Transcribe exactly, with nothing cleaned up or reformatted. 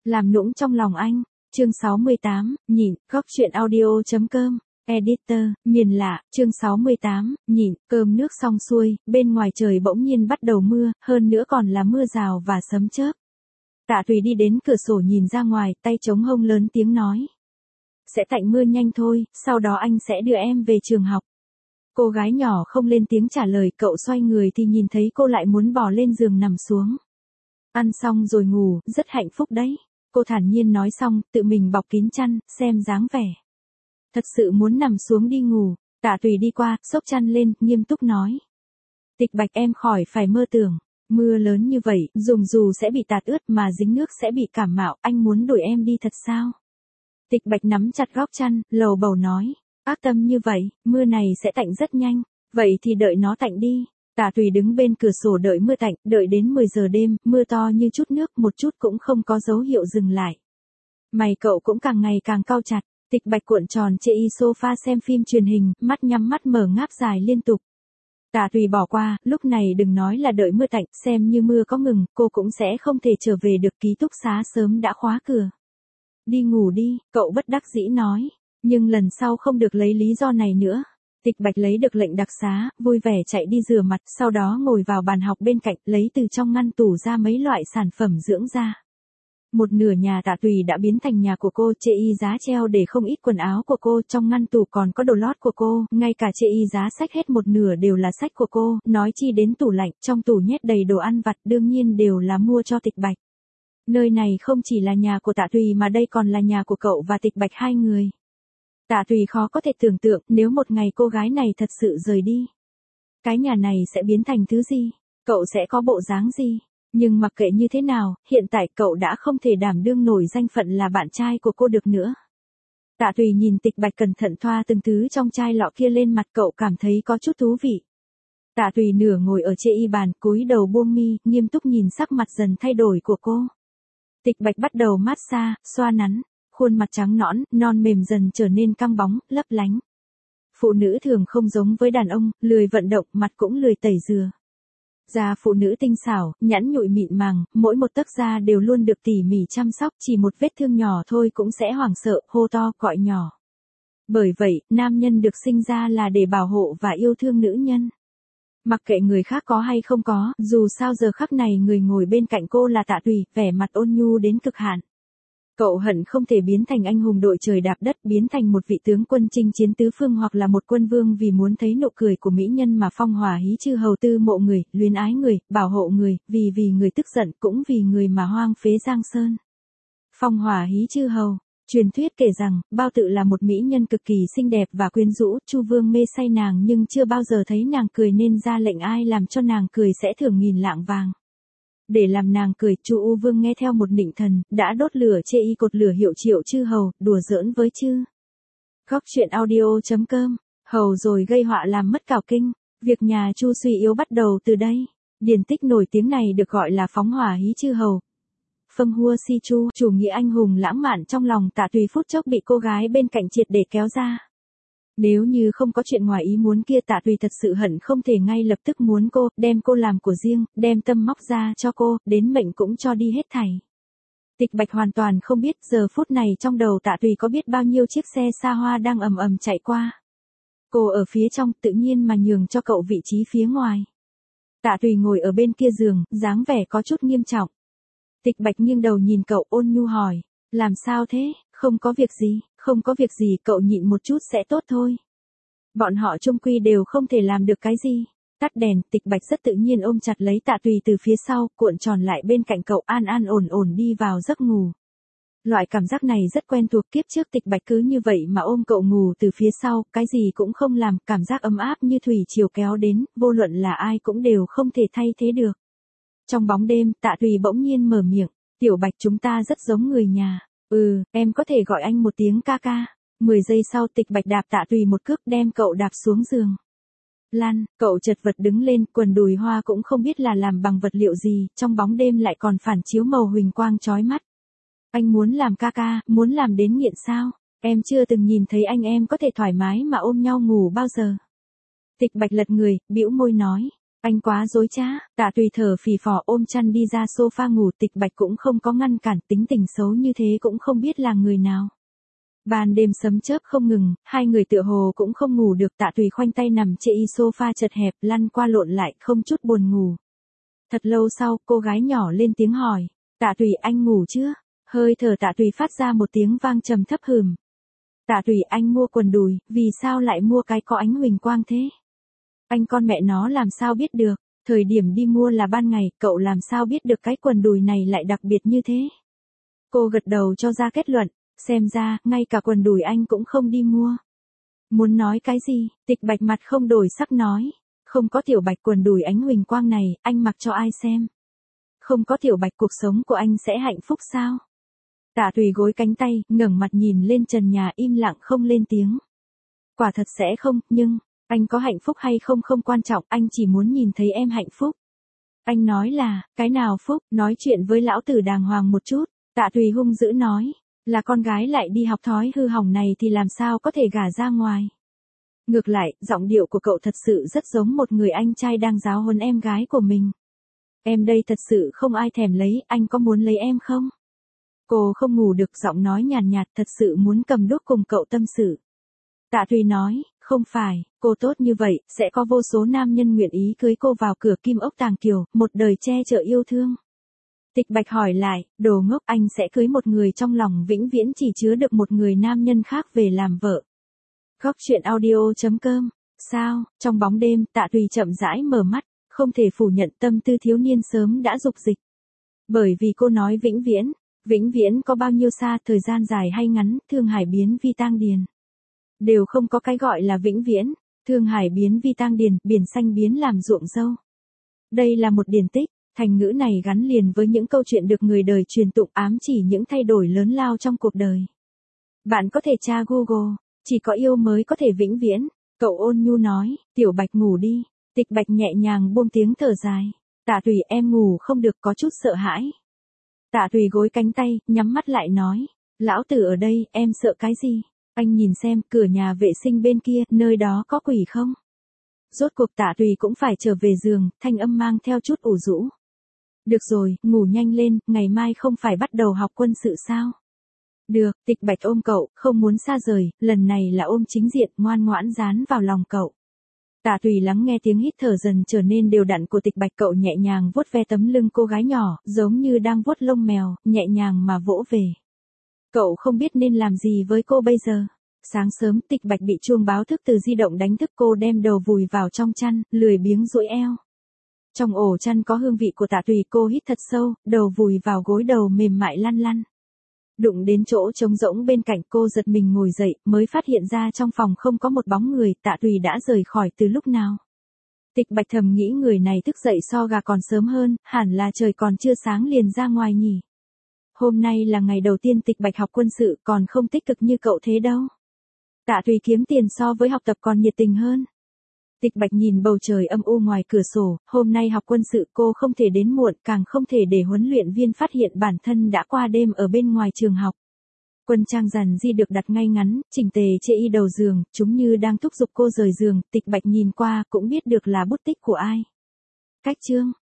Làm nũng trong lòng anh. Chương sáu mươi tám, nhịn, góc truyện audio chấm com. Editor, miền lạ, chương sáu mươi tám, nhịn, cơm nước xong xuôi, bên ngoài trời bỗng nhiên bắt đầu mưa, hơn nữa còn là mưa rào và sấm chớp. Tạ Tùy đi đến cửa sổ nhìn ra ngoài, tay chống hông lớn tiếng nói. Sẽ tạnh mưa nhanh thôi, sau đó anh sẽ đưa em về trường học. Cô gái nhỏ không lên tiếng trả lời, cậu xoay người thì nhìn thấy cô lại muốn bò lên giường nằm xuống. Ăn xong rồi ngủ, rất hạnh phúc đấy. Cô thản nhiên nói xong, tự mình bọc kín chăn, xem dáng vẻ. Thật sự muốn nằm xuống đi ngủ. Tạ Tùy đi qua, xốc chăn lên, nghiêm túc nói. Tịch Bạch em khỏi phải mơ tưởng. Mưa lớn như vậy, dùng dù sẽ bị tạt ướt mà dính nước sẽ bị cảm mạo, anh muốn đuổi em đi thật sao? Tịch Bạch nắm chặt góc chăn, lầu bầu nói. Ác tâm như vậy, mưa này sẽ tạnh rất nhanh, vậy thì đợi nó tạnh đi. Tạ Tùy đứng bên cửa sổ đợi mưa tạnh, đợi đến mười giờ đêm, mưa to như chút nước, một chút cũng không có dấu hiệu dừng lại. Mày cậu cũng càng ngày càng cau chặt. Tịch Bạch cuộn tròn chê y sofa xem phim truyền hình, mắt nhắm mắt mở ngáp dài liên tục. Tạ Tùy bỏ qua, lúc này đừng nói là đợi mưa tạnh, xem như mưa có ngừng, cô cũng sẽ không thể trở về được, ký túc xá sớm đã khóa cửa. Đi ngủ đi, cậu bất đắc dĩ nói, nhưng lần sau không được lấy lý do này nữa. Tịch Bạch lấy được lệnh đặc xá, vui vẻ chạy đi rửa mặt, sau đó ngồi vào bàn học bên cạnh, lấy từ trong ngăn tủ ra mấy loại sản phẩm dưỡng da. Một nửa nhà Tạ Tùy đã biến thành nhà của cô, chê y giá treo để không ít quần áo của cô, trong ngăn tủ còn có đồ lót của cô, ngay cả chê y giá sách hết một nửa đều là sách của cô, nói chi đến tủ lạnh, trong tủ nhét đầy đồ ăn vặt, đương nhiên đều là mua cho Tịch Bạch. Nơi này không chỉ là nhà của Tạ Tùy mà đây còn là nhà của cậu và Tịch Bạch hai người. Tạ Tùy khó có thể tưởng tượng nếu một ngày cô gái này thật sự rời đi. Cái nhà này sẽ biến thành thứ gì? Cậu sẽ có bộ dáng gì? Nhưng mặc kệ như thế nào, hiện tại cậu đã không thể đảm đương nổi danh phận là bạn trai của cô được nữa. Tạ Tùy nhìn Tịch Bạch cẩn thận thoa từng thứ trong chai lọ kia lên mặt, cậu cảm thấy có chút thú vị. Tạ Tùy nửa ngồi ở chê y bàn, cúi đầu buông mi, nghiêm túc nhìn sắc mặt dần thay đổi của cô. Tịch Bạch bắt đầu massage, xoa nắn, khuôn mặt trắng nõn, non mềm dần trở nên căng bóng, lấp lánh. Phụ nữ thường không giống với đàn ông, lười vận động, mặt cũng lười tẩy dừa. Da phụ nữ tinh xảo, nhẵn nhụi mịn màng, mỗi một tấc da đều luôn được tỉ mỉ chăm sóc, chỉ một vết thương nhỏ thôi cũng sẽ hoảng sợ, hô to, gọi nhỏ. Bởi vậy, nam nhân được sinh ra là để bảo hộ và yêu thương nữ nhân. Mặc kệ người khác có hay không có, dù sao giờ khắc này người ngồi bên cạnh cô là Tạ Tùy, vẻ mặt ôn nhu đến cực hạn. Cậu hận không thể biến thành anh hùng đội trời đạp đất, biến thành một vị tướng quân chinh chiến tứ phương hoặc là một quân vương vì muốn thấy nụ cười của mỹ nhân mà phong hỏa hí chư hầu tư mộ người, luyến ái người, bảo hộ người, vì vì người tức giận cũng vì người mà hoang phế giang sơn. Phong hỏa hí chư hầu, truyền thuyết kể rằng, Bao Tự là một mỹ nhân cực kỳ xinh đẹp và quyến rũ, Chu Vương mê say nàng nhưng chưa bao giờ thấy nàng cười nên ra lệnh ai làm cho nàng cười sẽ thưởng nghìn lạng vàng. Để làm nàng cười, Chu U Vương nghe theo một nịnh thần, đã đốt lửa chê y cột lửa hiệu triệu chư hầu, đùa giỡn với chư. Góc truyện audio chấm com, hầu rồi gây họa làm mất cào kinh, việc nhà Chu suy yếu bắt đầu từ đây. Điển tích nổi tiếng này được gọi là phóng hỏa hí chư hầu. Phâng Hua Si Chu, chủ nghĩa anh hùng lãng mạn trong lòng Tạ Tùy phút chốc bị cô gái bên cạnh triệt để kéo ra. Nếu như không có chuyện ngoài ý muốn kia, Tạ Tùy thật sự hận không thể ngay lập tức muốn cô, đem cô làm của riêng, đem tâm móc ra cho cô, đến mệnh cũng cho đi hết thảy. Tịch Bạch hoàn toàn không biết giờ phút này trong đầu Tạ Tùy có biết bao nhiêu chiếc xe xa hoa đang ầm ầm chạy qua. Cô ở phía trong tự nhiên mà nhường cho cậu vị trí phía ngoài. Tạ Tùy ngồi ở bên kia giường, dáng vẻ có chút nghiêm trọng. Tịch Bạch nghiêng đầu nhìn cậu ôn nhu hỏi, làm sao thế? Không có việc gì, không có việc gì, cậu nhịn một chút sẽ tốt thôi. Bọn họ chung quy đều không thể làm được cái gì. Tắt đèn, Tịch Bạch rất tự nhiên ôm chặt lấy Tạ Tùy từ phía sau, cuộn tròn lại bên cạnh cậu, an an ổn ổn đi vào giấc ngủ. Loại cảm giác này rất quen thuộc, kiếp trước Tịch Bạch cứ như vậy mà ôm cậu ngủ từ phía sau, cái gì cũng không làm, cảm giác ấm áp như thủy triều kéo đến, vô luận là ai cũng đều không thể thay thế được. Trong bóng đêm, Tạ Tùy bỗng nhiên mở miệng, Tiểu Bạch chúng ta rất giống người nhà. Ừ, em có thể gọi anh một tiếng ca ca. Mười giây sau Tịch Bạch đạp Tạ Tùy một cước đem cậu đạp xuống giường. Lăn, cậu chật vật đứng lên, quần đùi hoa cũng không biết là làm bằng vật liệu gì, trong bóng đêm lại còn phản chiếu màu huỳnh quang chói mắt. Anh muốn làm ca ca, muốn làm đến nghiện sao? Em chưa từng nhìn thấy anh em có thể thoải mái mà ôm nhau ngủ bao giờ. Tịch Bạch lật người, bĩu môi nói, Anh quá dối trá, Tạ Tùy thở phì phò ôm chăn đi ra sofa ngủ, Tịch Bạch cũng không có ngăn cản, tính tình xấu như thế cũng không biết là người nào. Ban đêm sấm chớp không ngừng, hai người tựa hồ cũng không ngủ được, Tạ Tùy khoanh tay nằm trên sofa chật hẹp, lăn qua lộn lại, không chút buồn ngủ. Thật lâu sau, cô gái nhỏ lên tiếng hỏi, Tạ Tùy anh ngủ chưa? Hơi thở Tạ Tùy phát ra một tiếng vang trầm thấp hừm. Tạ Tùy anh mua quần đùi, vì sao lại mua cái có ánh huỳnh quang thế? Anh con mẹ nó làm sao biết được, thời điểm đi mua là ban ngày, cậu làm sao biết được cái quần đùi này lại đặc biệt như thế? Cô gật đầu cho ra kết luận, xem ra, ngay cả quần đùi anh cũng không đi mua. Muốn nói cái gì, Tịch Bạch mặt không đổi sắc nói, không có Tiểu Bạch quần đùi ánh huỳnh quang này, anh mặc cho ai xem? Không có Tiểu Bạch cuộc sống của anh sẽ hạnh phúc sao? Tạ Tùy gối cánh tay, ngẩng mặt nhìn lên trần nhà im lặng không lên tiếng. Quả thật sẽ không, nhưng, anh có hạnh phúc hay không không quan trọng, anh chỉ muốn nhìn thấy em hạnh phúc. Anh nói là, cái nào phúc, nói chuyện với lão tử đàng hoàng một chút, Tạ Tùy hung dữ nói, là con gái lại đi học thói hư hỏng này thì làm sao có thể gả ra ngoài. Ngược lại, giọng điệu của cậu thật sự rất giống một người anh trai đang giáo huấn em gái của mình. Em đây thật sự không ai thèm lấy, anh có muốn lấy em không? Cô không ngủ được, giọng nói nhàn nhạt, thật sự muốn cầm đuốc cùng cậu tâm sự. Tạ Tùy nói, không phải, cô tốt như vậy, sẽ có vô số nam nhân nguyện ý cưới cô vào cửa kim ốc tàng kiều, một đời che chở yêu thương. Tịch Bạch hỏi lại, đồ ngốc, anh sẽ cưới một người trong lòng vĩnh viễn chỉ chứa được một người nam nhân khác về làm vợ. Góc truyện audio chấm com. Sao, trong bóng đêm, Tạ Tùy chậm rãi mở mắt, không thể phủ nhận tâm tư thiếu niên sớm đã dục dịch. Bởi vì cô nói vĩnh viễn, vĩnh viễn có bao nhiêu xa, thời gian dài hay ngắn, Thương Hải biến vi tang điền. Đều không có cái gọi là vĩnh viễn, Thương Hải biến vi tang điền, biển xanh biến làm ruộng dâu. Đây là một điển tích, thành ngữ này gắn liền với những câu chuyện được người đời truyền tụng, ám chỉ những thay đổi lớn lao trong cuộc đời. Bạn có thể tra Google, chỉ có yêu mới có thể vĩnh viễn. Cậu ôn nhu nói, Tiểu Bạch ngủ đi. Tịch Bạch nhẹ nhàng buông tiếng thở dài. Tạ Tùy em ngủ không được, có chút sợ hãi. Tạ Tùy gối cánh tay, nhắm mắt lại nói, lão tử ở đây, em sợ cái gì? Anh nhìn xem, cửa nhà vệ sinh bên kia, nơi đó có quỷ không? Rốt cuộc Tạ Tùy cũng phải trở về giường, thanh âm mang theo chút ủ rũ. Được rồi, ngủ nhanh lên, ngày mai không phải bắt đầu học quân sự sao? Được, Tịch Bạch ôm cậu, không muốn xa rời, lần này là ôm chính diện, ngoan ngoãn dán vào lòng cậu. Tạ Tùy lắng nghe tiếng hít thở dần trở nên đều đặn của Tịch Bạch, cậu nhẹ nhàng vuốt ve tấm lưng cô gái nhỏ, giống như đang vuốt lông mèo, nhẹ nhàng mà vỗ về. Cậu không biết nên làm gì với cô bây giờ. Sáng sớm, Tịch Bạch bị chuông báo thức từ di động đánh thức, cô đem đầu vùi vào trong chăn, lười biếng duỗi eo. Trong ổ chăn có hương vị của Tạ Tùy, cô hít thật sâu, đầu vùi vào gối đầu mềm mại lăn lăn. Đụng đến chỗ trống rỗng bên cạnh, cô giật mình ngồi dậy, mới phát hiện ra trong phòng không có một bóng người, Tạ Tùy đã rời khỏi từ lúc nào. Tịch Bạch thầm nghĩ người này thức dậy so gà còn sớm hơn, hẳn là trời còn chưa sáng liền ra ngoài nhỉ. Hôm nay là ngày đầu tiên Tịch Bạch học quân sự, còn không tích cực như cậu thế đâu. Tạ Tùy kiếm tiền so với học tập còn nhiệt tình hơn. Tịch Bạch nhìn bầu trời âm u ngoài cửa sổ, hôm nay học quân sự cô không thể đến muộn, càng không thể để huấn luyện viên phát hiện bản thân đã qua đêm ở bên ngoài trường học. Quân trang giản di được đặt ngay ngắn, chỉnh tề trên y đầu giường, chúng như đang thúc giục cô rời giường, Tịch Bạch nhìn qua cũng biết được là bút tích của ai. Cách chương